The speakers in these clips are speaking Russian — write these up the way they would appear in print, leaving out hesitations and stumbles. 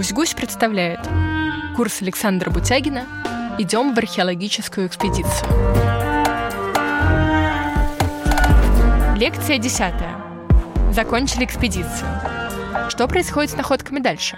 Гусь-Гусь представляет курс Александра Бутягина «Идем в археологическую экспедицию». Лекция 10. Закончили экспедицию. Что происходит с находками дальше?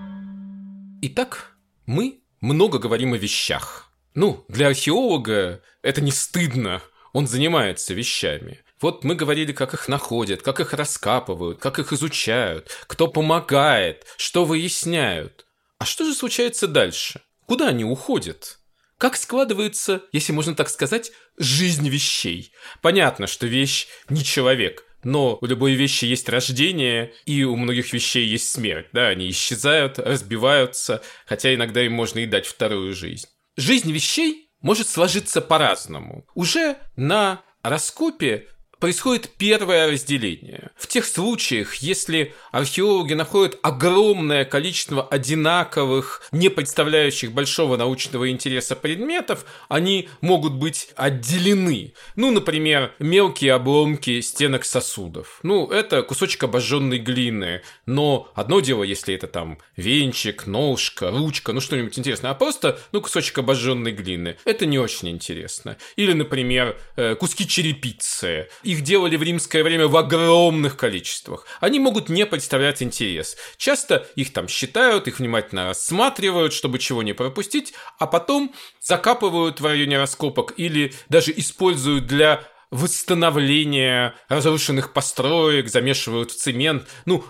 Итак, мы много говорим о вещах. Для археолога это не стыдно, он занимается вещами. Вот мы говорили, как их находят, как их раскапывают, как их изучают, кто помогает, что выясняют. А что же случается дальше? Куда они уходят? Как складывается, если можно так сказать, жизнь вещей? Понятно, что вещь не человек, но у любой вещи есть рождение, и у многих вещей есть смерть. Да, они исчезают, разбиваются, хотя иногда им можно и дать вторую жизнь. Жизнь вещей может сложиться по-разному. Уже на раскопе происходит первое разделение. В тех случаях, если археологи находят огромное количество одинаковых, не представляющих большого научного интереса предметов, они могут быть отделены. Например, мелкие обломки стенок сосудов. Это кусочек обожженной глины. Но одно дело, если это там венчик, ножка, ручка, что-нибудь интересное. А просто, кусочек обожженной глины. Это не очень интересно. Или, например, куски черепицы. Их делали в римское время в огромных количествах. Они могут не представлять интерес. Часто их там считают, их внимательно рассматривают, чтобы чего не пропустить, а потом закапывают в районе раскопок или даже используют для восстановления разрушенных построек, замешивают в цемент.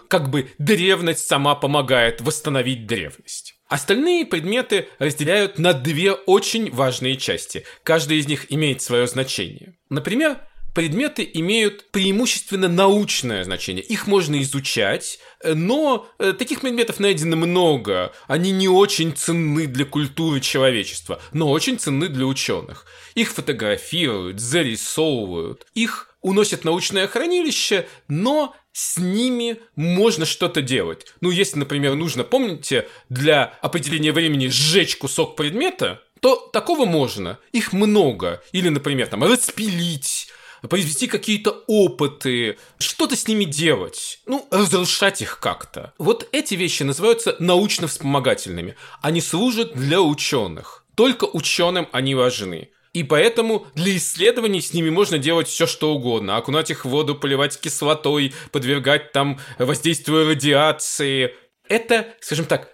Древность сама помогает восстановить древность. Остальные предметы разделяют на две очень важные части. Каждая из них имеет свое значение. Например, предметы имеют преимущественно научное значение. Их можно изучать, но таких предметов найдено много. Они не очень ценны для культуры человечества, но очень ценны для ученых. Их фотографируют, зарисовывают, их уносят в научное хранилище, но с ними можно что-то делать. Если, например, нужно, помните, для определения времени сжечь кусок предмета, то такого можно. Их много. Или, например, распилить, произвести какие-то опыты, что-то с ними делать, разрушать их как-то. Вот эти вещи называются научно-вспомогательными. Они служат для ученых. Только ученым они важны. И поэтому для исследований с ними можно делать все, что угодно. Окунать их в воду, поливать кислотой, подвергать воздействию радиации. Это, скажем так,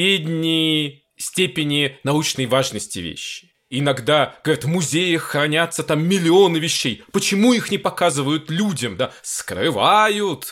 средней степени научной важности вещи. Иногда, говорят, в музеях хранятся миллионы вещей. Почему их не показывают людям? Скрывают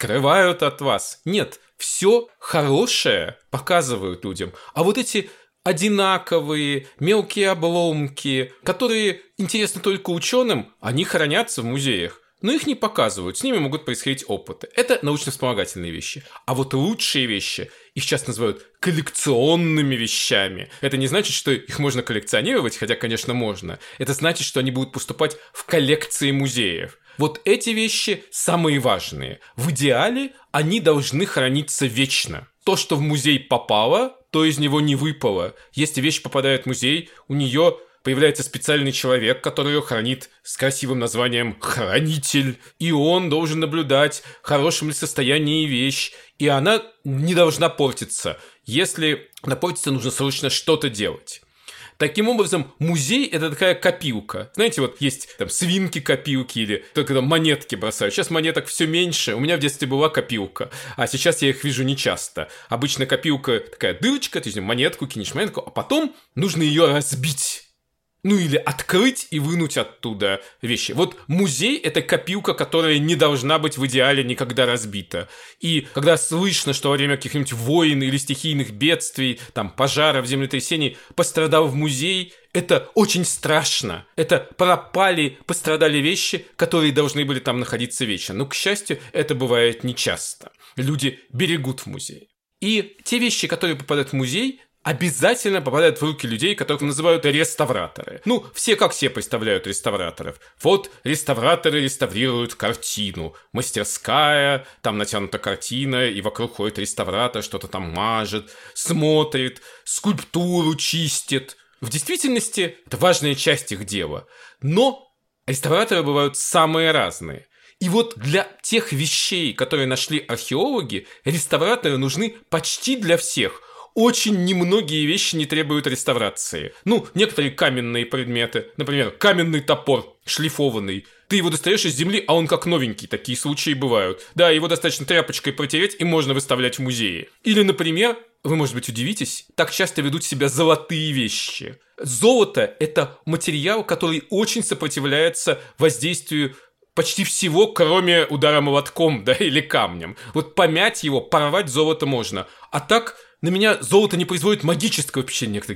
от вас. Нет, все хорошее показывают людям. А вот эти одинаковые мелкие обломки, которые интересны только ученым, они хранятся в музеях. Но их не показывают, с ними могут происходить опыты. Это научно-вспомогательные вещи. А вот лучшие вещи, их часто называют коллекционными вещами. Это не значит, что их можно коллекционировать, хотя, конечно, можно. Это значит, что они будут поступать в коллекции музеев. Вот эти вещи самые важные. В идеале они должны храниться вечно. То, что в музей попало, то из него не выпало. Если вещь попадает в музей, у нее появляется специальный человек, который ее хранит с красивым названием «хранитель». И он должен наблюдать, в хорошем ли состоянии вещь. И она не должна портиться. Если она портится, нужно срочно что-то делать. Таким образом, музей – это такая копилка. Знаете, есть свинки-копилки или только монетки бросают. Сейчас монеток все меньше. У меня в детстве была копилка, а сейчас я их вижу нечасто. Обычно копилка такая дырочка, ты монетку кинешь монетку, а потом нужно ее разбить. Или открыть и вынуть оттуда вещи. Вот музей – это копилка, которая не должна быть в идеале никогда разбита. И когда слышно, что во время каких-нибудь войн или стихийных бедствий, пожаров, землетрясений пострадал в музей, это очень страшно. Это пострадали вещи, которые должны были там находиться вечно. Но, к счастью, это бывает нечасто. Люди берегут в музее. И те вещи, которые попадают в музей, обязательно попадают в руки людей, которых называют реставраторы. Все как себе представляют реставраторов. Вот реставраторы реставрируют картину. Мастерская, натянута картина, и вокруг ходит реставратор, что-то мажет, смотрит, скульптуру чистит. В действительности это важная часть их дела. Но реставраторы бывают самые разные. И вот для тех вещей, которые нашли археологи, реставраторы нужны почти для всех. Очень немногие вещи не требуют реставрации. Ну, некоторые каменные предметы, например, каменный топор, шлифованный. Ты его достаешь из земли, а он как новенький, такие случаи бывают. Да, его достаточно тряпочкой протереть, и можно выставлять в музее. Или, например, вы, может быть, удивитесь, так часто ведут себя золотые вещи. Золото – это материал, который очень сопротивляется воздействию почти всего, кроме удара молотком, да, или камнем. Вот помять его, порвать золото можно. А так на меня золото не производит магического впечатления. Некоторые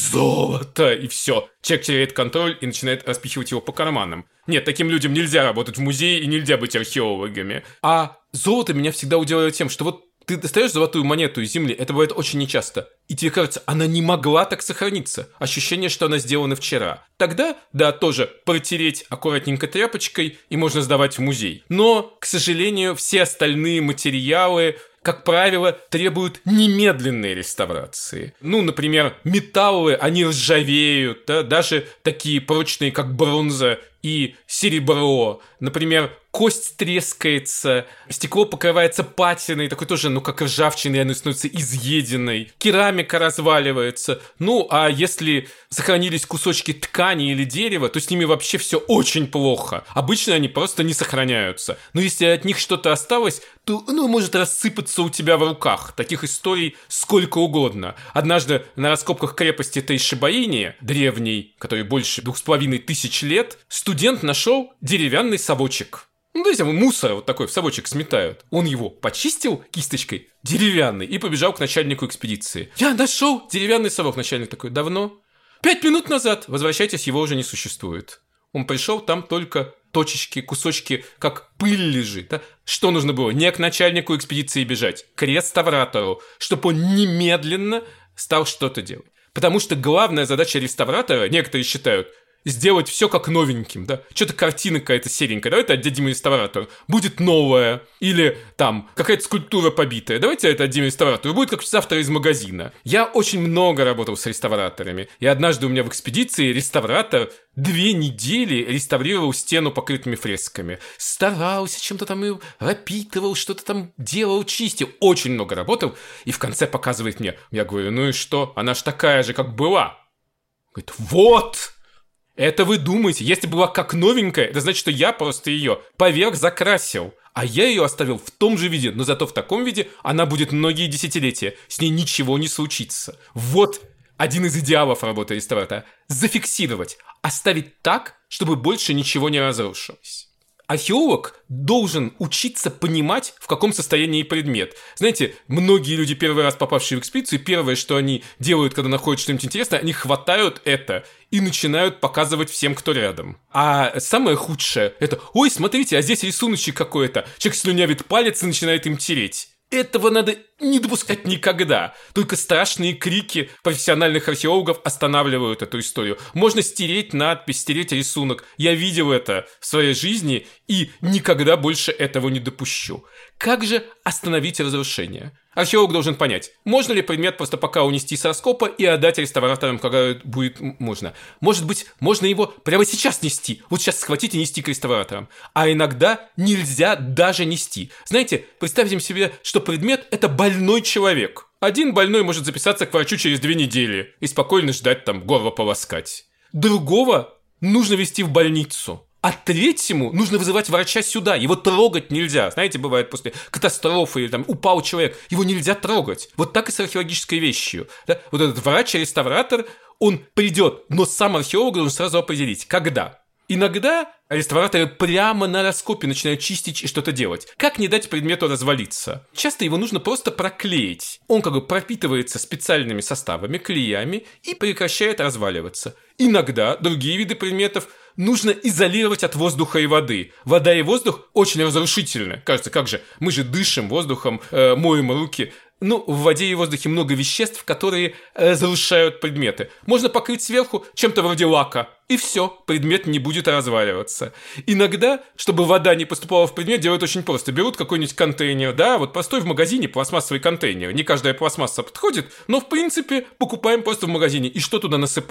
золото, и все. Человек теряет контроль и начинает распихивать его по карманам. Нет, таким людям нельзя работать в музее и нельзя быть археологами. А золото меня всегда удивляло тем, что вот ты достаешь золотую монету из земли, это бывает очень нечасто, и тебе кажется, она не могла так сохраниться. Ощущение, что она сделана вчера. Тогда, да, тоже протереть аккуратненько тряпочкой, и можно сдавать в музей. Но, к сожалению, все остальные материалы, как правило, требуют немедленной реставрации. Ну, например, металлы, они ржавеют, да, даже такие прочные, как бронза и серебро. Например, кость трескается, стекло покрывается патиной, такой тоже, ну, как ржавчиной, оно становится изъеденной. Керамика разваливается. Ну, а если сохранились кусочки ткани или дерева, то с ними вообще все очень плохо. Обычно они просто не сохраняются. Но если от них что-то осталось, то оно может рассыпаться у тебя в руках. Таких историй сколько угодно. Однажды на раскопках крепости Тейшибаини, древней, которой больше 2500 лет, студент нашел деревянный совочек. Ну, то есть мусор вот такой в совочек сметают. Он его почистил кисточкой, деревянный, и побежал к начальнику экспедиции. «Я нашел деревянный совок». Начальник такой: «Давно?» 5 минут назад. Возвращайтесь, его уже не существует. Он пришел, там только точечки, кусочки, как пыль лежит. Да? Что нужно было? Не к начальнику экспедиции бежать, к реставратору, чтобы он немедленно стал что-то делать. Потому что главная задача реставратора, некоторые считают, сделать все как новеньким, да? Что-то картина какая-то серенькая, давайте отдадим реставратору, будет новая. Или там какая-то скульптура побитая, давайте это отдадим реставратору, будет как завтра из магазина. Я очень много работал с реставраторами, и однажды у меня в экспедиции реставратор 2 недели реставрировал стену покрытыми фресками. Старался, чем-то там и пропитывал, что-то там делал, чистил. Очень много работал, и в конце показывает мне. Я говорю: ну и что? Она ж такая же, как была. Говорит: вот! Это вы думаете, если была как новенькая, это значит, что я просто ее поверх закрасил. А я ее оставил в том же виде, но зато в таком виде она будет многие десятилетия. С ней ничего не случится. Вот один из идеалов работы реставратора. Зафиксировать, оставить так, чтобы больше ничего не разрушилось. Археолог должен учиться понимать, в каком состоянии предмет. Знаете, многие люди, первый раз попавшие в экспедицию, первое, что они делают, когда находят что-нибудь интересное, они хватают это и начинают показывать всем, кто рядом. А самое худшее – это: ой, смотрите, а здесь рисуночек какой-то. Человек слюнявит палец и начинает им тереть. Этого надо не допускать никогда. Только страшные крики профессиональных археологов останавливают эту историю. Можно стереть надпись, стереть рисунок. Я видел это в своей жизни и никогда больше этого не допущу. Как же остановить разрушение? Археолог должен понять, можно ли предмет просто пока унести с раскопа и отдать реставраторам, когда будет можно. Может быть, можно его прямо сейчас нести. Вот сейчас схватить и нести к реставраторам. А иногда нельзя даже нести. Знаете, представьте себе, что предмет – это больной человек. Один больной может записаться к врачу через 2 недели и спокойно ждать там горло полоскать. Другого нужно везти в больницу. А третьему нужно вызывать врача сюда. Его трогать нельзя. Знаете, бывает после катастрофы или там упал человек. Его нельзя трогать. Вот так и с археологической вещью. Да? Вот этот врач-реставратор, он придет, но сам археолог должен сразу определить, когда. Иногда реставраторы прямо на раскопе начинают чистить и что-то делать. Как не дать предмету развалиться? Часто его нужно просто проклеить. Он как бы пропитывается специальными составами, клеями и прекращает разваливаться. Иногда другие виды предметов нужно изолировать от воздуха и воды. Вода и воздух очень разрушительны. Кажется, как же, мы же дышим воздухом, моем руки. Ну, в воде и воздухе много веществ, которые разрушают предметы. Можно покрыть сверху чем-то вроде лака, и все, предмет не будет разваливаться. Иногда, чтобы вода не поступала в предмет, делают очень просто. Берут какой-нибудь контейнер, да, вот простой в магазине пластмассовый контейнер. Не каждая пластмасса подходит, но в принципе покупаем просто в магазине. И что туда насыпаем?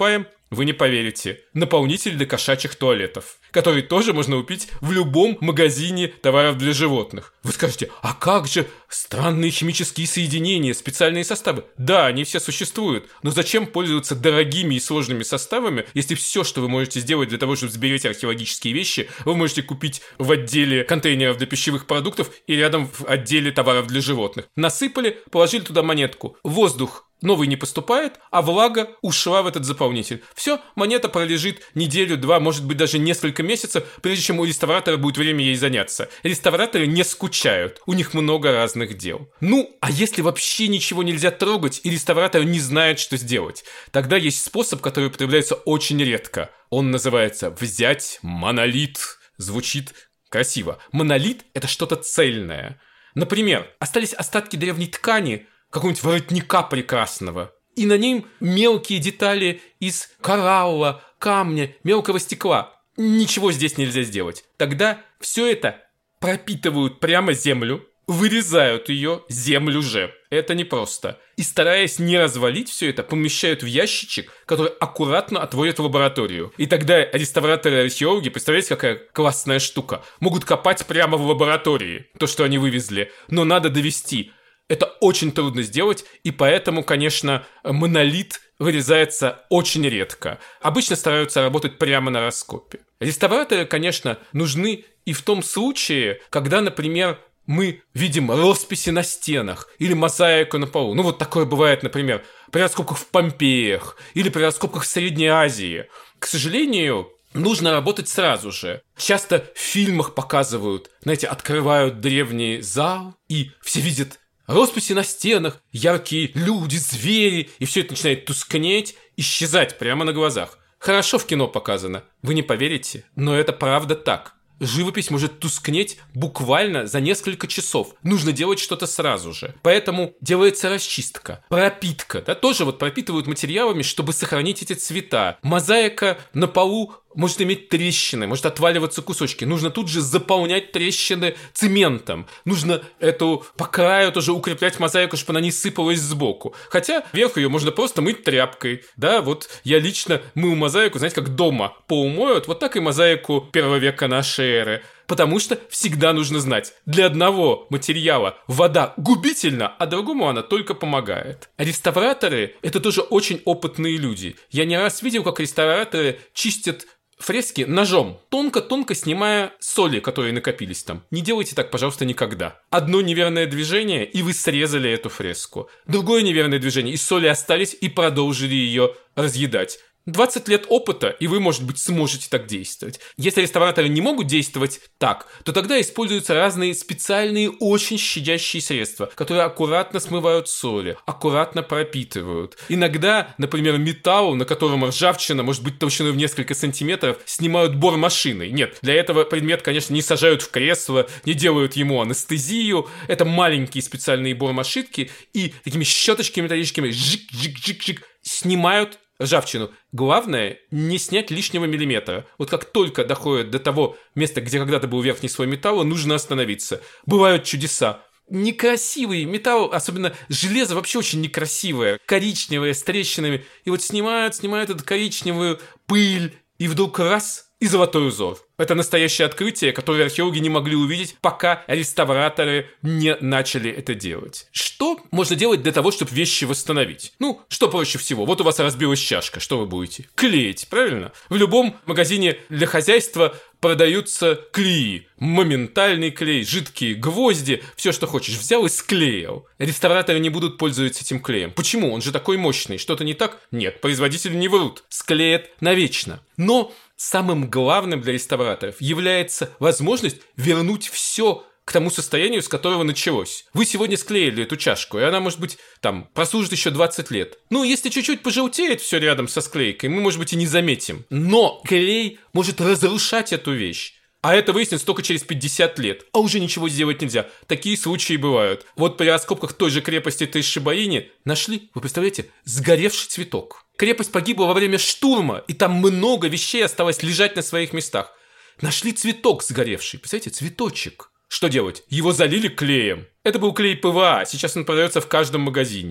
Вы не поверите. Наполнитель для кошачьих туалетов, который тоже можно купить в любом магазине товаров для животных. Вы скажете, а как же странные химические соединения, специальные составы? Да, они все существуют, но зачем пользоваться дорогими и сложными составами, если все, что вы можете сделать для того, чтобы сберечь археологические вещи, вы можете купить в отделе контейнеров для пищевых продуктов и рядом в отделе товаров для животных. Насыпали, положили туда монетку. Воздух новый не поступает, а влага ушла в этот заполнитель. Все, монета пролежит неделю, 2, может быть даже несколько месяцев, прежде чем у реставратора будет время ей заняться. Реставраторы не скучают, у них много разных дел. Ну, а если вообще ничего нельзя трогать и реставратор не знает, что сделать, тогда есть способ, который употребляется очень редко. Он называется «взять монолит». Звучит красиво. Монолит – это что-то цельное. Например, остались остатки древней ткани, какого-нибудь воротника прекрасного, и на нем мелкие детали из коралла, камня, мелкого стекла. Ничего здесь нельзя сделать. Тогда все это пропитывают прямо землю, вырезают ее, землю же. Это непросто. И стараясь не развалить все это, помещают в ящичек, который аккуратно отводят в лабораторию. И тогда реставраторы и археологи, представляете, какая классная штука, могут копать прямо в лаборатории то, что они вывезли. Но надо довести. Это очень трудно сделать, и поэтому, конечно, монолит вырезается очень редко. Обычно стараются работать прямо на раскопе. Реставраторы, конечно, нужны и в том случае, когда, например, мы видим росписи на стенах или мозаику на полу. Ну, вот такое бывает, например, при раскопках в Помпеях или при раскопках в Средней Азии. К сожалению, нужно работать сразу же. Часто в фильмах показывают, знаете, открывают древний зал, и все видят росписи на стенах, яркие люди, звери, и все это начинает тускнеть, исчезать прямо на глазах. Хорошо в кино показано, вы не поверите, но это правда так. Живопись может тускнеть буквально за несколько часов. Нужно делать что-то сразу же. Поэтому делается расчистка, пропитка. Да, тоже вот пропитывают материалами, чтобы сохранить эти цвета. Мозаика на полу может иметь трещины, может отваливаться кусочки. Нужно тут же заполнять трещины цементом. Нужно эту по краю тоже укреплять мозаику, чтобы она не сыпалась сбоку. Хотя вверх ее можно просто мыть тряпкой. Да, вот я лично мыл мозаику, знаете, как дома пол моют, вот так и мозаику 1 века нашей эры. Потому что всегда нужно знать, для одного материала вода губительна, а другому она только помогает. Реставраторы – это тоже очень опытные люди. Я не раз видел, как реставраторы чистят фрески ножом, тонко-тонко снимая соли, которые накопились там. Не делайте так, пожалуйста, никогда. Одно неверное движение, и вы срезали эту фреску. Другое неверное движение, и соли остались, и продолжили ее разъедать. 20 лет опыта, и вы, может быть, сможете так действовать. Если реставраторы не могут действовать так, то тогда используются разные специальные, очень щадящие средства, которые аккуратно смывают соли, аккуратно пропитывают. Иногда, например, металл, на котором ржавчина может быть толщиной в несколько сантиметров, снимают бормашиной. Нет, для этого предмет, конечно, не сажают в кресло, не делают ему анестезию. Это маленькие специальные бормашитки, и такими щеточками металлическими жик-жик-жик-жик снимают ржавчину. Главное, не снять лишнего миллиметра. Вот как только доходит до того места, где когда-то был верхний слой металла, нужно остановиться. Бывают чудеса. Некрасивый металл, особенно железо, вообще очень некрасивое. Коричневое, с трещинами. И вот снимают эту коричневую пыль, и вдруг раз – и золотой узор. Это настоящее открытие, которое археологи не могли увидеть, пока реставраторы не начали это делать. Что можно делать для того, чтобы вещи восстановить? Ну, что проще всего? Вот у вас разбилась чашка, что вы будете? Клеить, правильно? В любом магазине для хозяйства продаются клеи. Моментальный клей, жидкие гвозди, все, что хочешь. Взял и склеил. Реставраторы не будут пользоваться этим клеем. Почему? Он же такой мощный. Что-то не так? Нет, производители не врут. Склеят навечно. Но самым главным для реставраторов является возможность вернуть все к тому состоянию, с которого началось. Вы сегодня склеили эту чашку, и она, может быть, там, прослужит еще 20 лет. Ну, если чуть-чуть пожелтеет все рядом со склейкой, мы, может быть, и не заметим. Но клей может разрушать эту вещь. А это выяснится только через 50 лет. А уже ничего сделать нельзя. Такие случаи бывают. Вот при раскопках той же крепости Тейшибаини нашли, вы представляете, сгоревший цветок. Крепость погибла во время штурма, и там много вещей осталось лежать на своих местах. Нашли цветок сгоревший. Представляете, цветочек. Что делать? Его залили клеем. Это был клей ПВА, сейчас он продается в каждом магазине.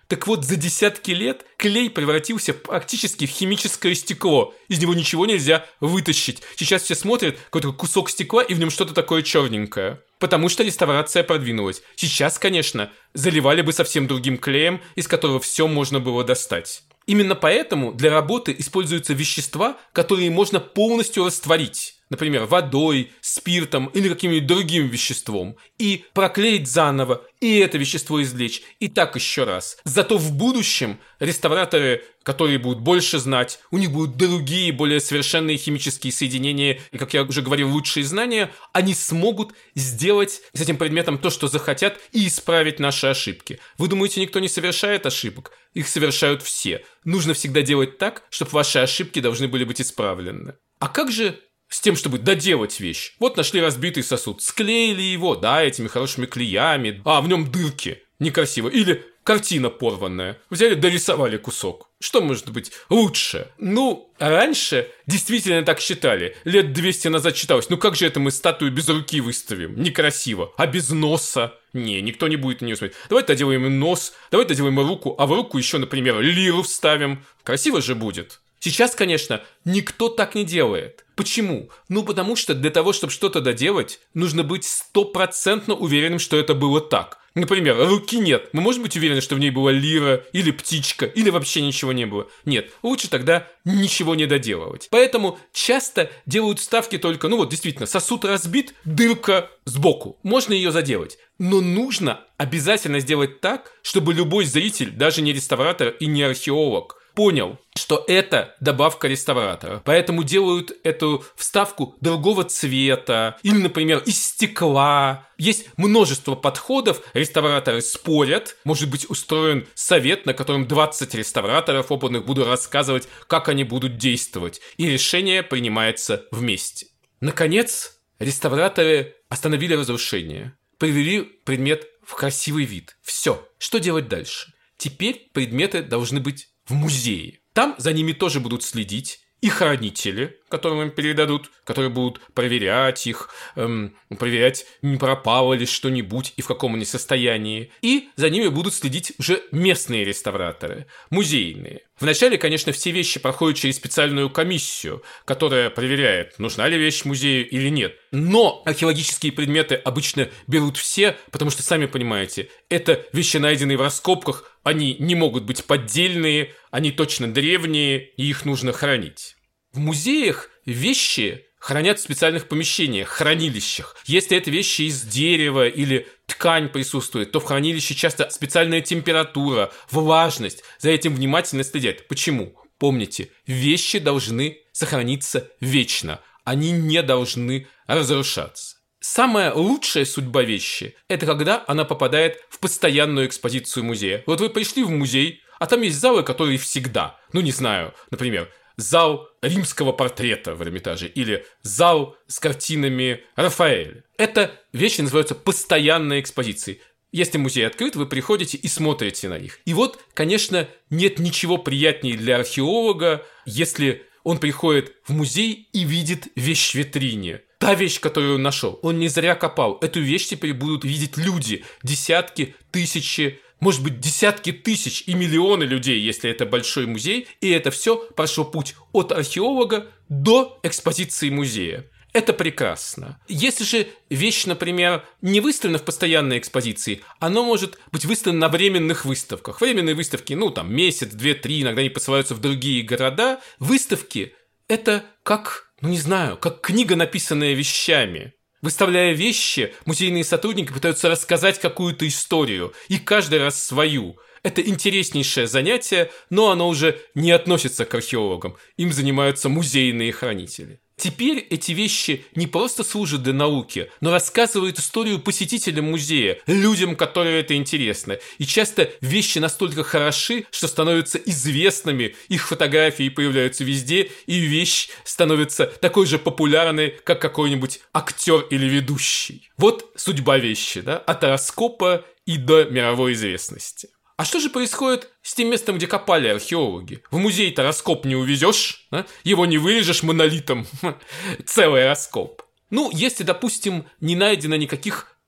Так вот, за десятки лет клей превратился практически в химическое стекло. Из него ничего нельзя вытащить. Сейчас все смотрят какой-то кусок стекла, и в нем что-то такое черненькое. Потому что реставрация продвинулась. Сейчас, конечно, заливали бы совсем другим клеем, из которого все можно было достать. Именно поэтому для работы используются вещества, которые можно полностью растворить. Например, водой, спиртом или каким-нибудь другим веществом. И проклеить заново, и это вещество извлечь, и так еще раз. Зато в будущем реставраторы, которые будут больше знать, у них будут другие, более совершенные химические соединения, и, как я уже говорил, лучшие знания, они смогут сделать с этим предметом то, что захотят, и исправить наши ошибки. Вы думаете, никто не совершает ошибок? Их совершают все. Нужно всегда делать так, чтобы ваши ошибки должны были быть исправлены. А как же с тем, чтобы доделать вещь? Вот нашли разбитый сосуд, склеили его, да, этими хорошими клеями, а в нем дырки, некрасиво. Или картина порванная, взяли, дорисовали кусок. Что может быть лучше? Ну, раньше действительно так считали. Лет 200 назад считалось, ну как же это мы статую без руки выставим? Некрасиво. А без носа? Не, никто не будет на нее смотреть. Давай доделаем нос, давай доделаем руку, а в руку еще, например, лиру вставим. Красиво же будет. Сейчас, конечно, никто так не делает. Почему? Ну, потому что для того, чтобы что-то доделать, нужно быть 100% уверенным, что это было так. Например, руки нет. Мы можем быть уверены, что в ней была лира, или птичка, или вообще ничего не было? Нет. Лучше тогда ничего не доделывать. Поэтому часто делают вставки только, ну вот действительно, сосуд разбит, дырка сбоку. Можно ее заделать. Но нужно обязательно сделать так, чтобы любой зритель, даже не реставратор и не археолог, понял, что это добавка реставратора. Поэтому делают эту вставку другого цвета или, например, из стекла. Есть множество подходов, реставраторы спорят. Может быть, устроен совет, на котором 20 реставраторов опытных будут рассказывать, как они будут действовать. И решение принимается вместе. Наконец, реставраторы остановили разрушение. Привели предмет в красивый вид. Все. Что делать дальше? Теперь предметы должны быть в музее. Там за ними тоже будут следить и хранители, которым им передадут, которые будут проверять их, проверять, не пропало ли что-нибудь и в каком они состоянии. И за ними будут следить уже местные реставраторы, музейные. Вначале, конечно, все вещи проходят через специальную комиссию, которая проверяет, нужна ли вещь музею или нет. Но археологические предметы обычно берут все, потому что, сами понимаете, это вещи, найденные в раскопках, они не могут быть поддельные, они точно древние, и их нужно хранить. В музеях вещи хранят в специальных помещениях, хранилищах. Если это вещи из дерева или ткань присутствует, то в хранилище часто специальная температура, влажность. За этим внимательно следят. Почему? Помните, вещи должны сохраниться вечно. Они не должны разрушаться. Самая лучшая судьба вещи – это когда она попадает в постоянную экспозицию музея. Вот вы пришли в музей, а там есть залы, которые всегда, ну не знаю, например, зал римского портрета в Эрмитаже или зал с картинами Рафаэля. Это вещи называются постоянной экспозицией. Если музей открыт, вы приходите и смотрите на них. И вот, конечно, нет ничего приятнее для археолога, если он приходит в музей и видит вещь в витрине. Та вещь, которую он нашел, он не зря копал. Эту вещь теперь будут видеть люди. Десятки, тысячи, может быть, десятки тысяч и миллионы людей, если это большой музей. И это все прошло путь от археолога до экспозиции музея. Это прекрасно. Если же вещь, например, не выставлена в постоянной экспозиции, она может быть выставлена на временных выставках. Временные выставки, ну, там, месяц, 2-3, иногда они посылаются в другие города. Выставки – это как, ну, не знаю, как книга, написанная вещами. Выставляя вещи, музейные сотрудники пытаются рассказать какую-то историю, и каждый раз свою. Это интереснейшее занятие, но оно уже не относится к археологам. Им занимаются музейные хранители. Теперь эти вещи не просто служат для науки, но рассказывают историю посетителям музея, людям, которым это интересно. И часто вещи настолько хороши, что становятся известными, их фотографии появляются везде, и вещь становится такой же популярной, как какой-нибудь актер или ведущий. Вот судьба вещи, да? От раскопа и до мировой известности. А что же происходит с тем местом, где копали археологи? В музей-то раскоп не увезешь, да? Его не вырежешь монолитом, целый раскоп. Ну, если, допустим, не найдено никаких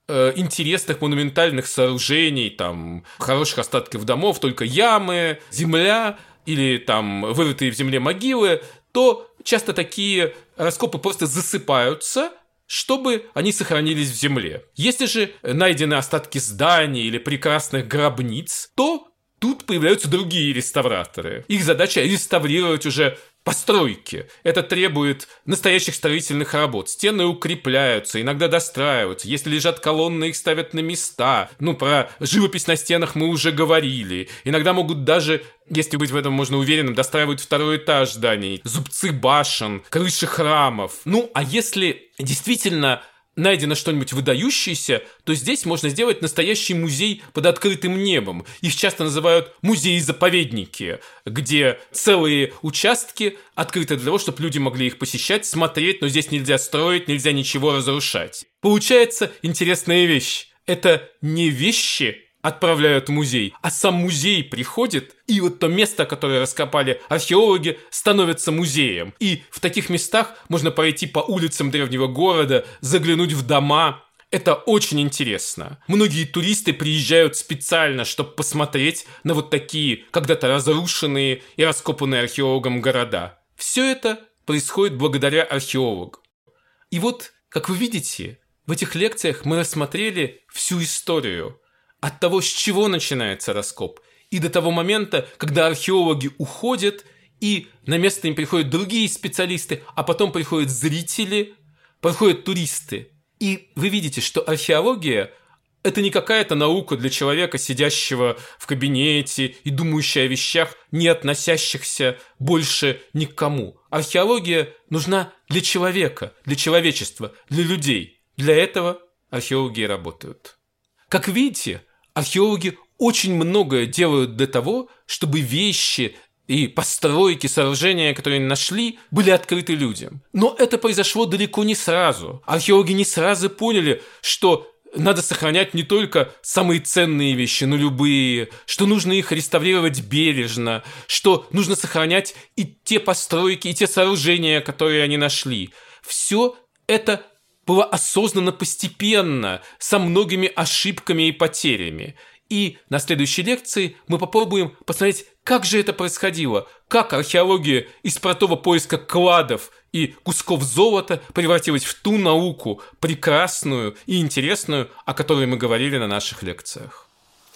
интересных монументальных сооружений, там, хороших остатков домов, только ямы, земля или там вырытые в земле могилы, то часто такие раскопы просто засыпаются, чтобы они сохранились в земле. Если же найдены остатки зданий или прекрасных гробниц, то тут появляются другие реставраторы. Их задача реставрировать уже постройки. Это требует настоящих строительных работ. Стены укрепляются, иногда достраиваются. Если лежат колонны, их ставят на места. Про живопись на стенах мы уже говорили. Иногда могут даже, если быть в этом можно уверенным, достраивать второй этаж зданий, зубцы башен, крыши храмов. А если действительно найдено что-нибудь выдающееся, то здесь можно сделать настоящий музей под открытым небом. Их часто называют музеи-заповедники, где целые участки открыты для того, чтобы люди могли их посещать, смотреть, но здесь нельзя строить, нельзя ничего разрушать. Получается интересная вещь. Это не вещи отправляют в музей, а сам музей приходит, и вот то место, которое раскопали археологи, становится музеем. И в таких местах можно пройти по улицам древнего города, заглянуть в дома. Это очень интересно. Многие туристы приезжают специально, чтобы посмотреть на вот такие когда-то разрушенные и раскопанные археологом города. Все это происходит благодаря археологам. И вот, как вы видите, в этих лекциях мы рассмотрели всю историю. От того, с чего начинается раскоп, и до того момента, когда археологи уходят, и на место им приходят другие специалисты, а потом приходят зрители, приходят туристы. И вы видите, что археология – это не какая-то наука для человека, сидящего в кабинете и думающего о вещах, не относящихся больше ни к кому. Археология нужна для человека, для человечества, для людей. Для этого археологи и работают. Как видите, археологи очень многое делают для того, чтобы вещи и постройки, сооружения, которые они нашли, были открыты людям. Но это произошло далеко не сразу. Археологи не сразу поняли, что надо сохранять не только самые ценные вещи, но любые, что нужно их реставрировать бережно, что нужно сохранять и те постройки, и те сооружения, которые они нашли. Все это было осознанно постепенно, со многими ошибками и потерями. И на следующей лекции мы попробуем посмотреть, как же это происходило, как археология из простого поиска кладов и кусков золота превратилась в ту науку, прекрасную и интересную, о которой мы говорили на наших лекциях.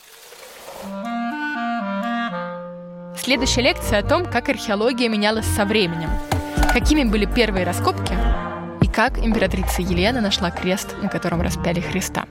Следующая лекция о том, как археология менялась со временем, какими были первые раскопки, как императрица Елена нашла крест, на котором распяли Христа.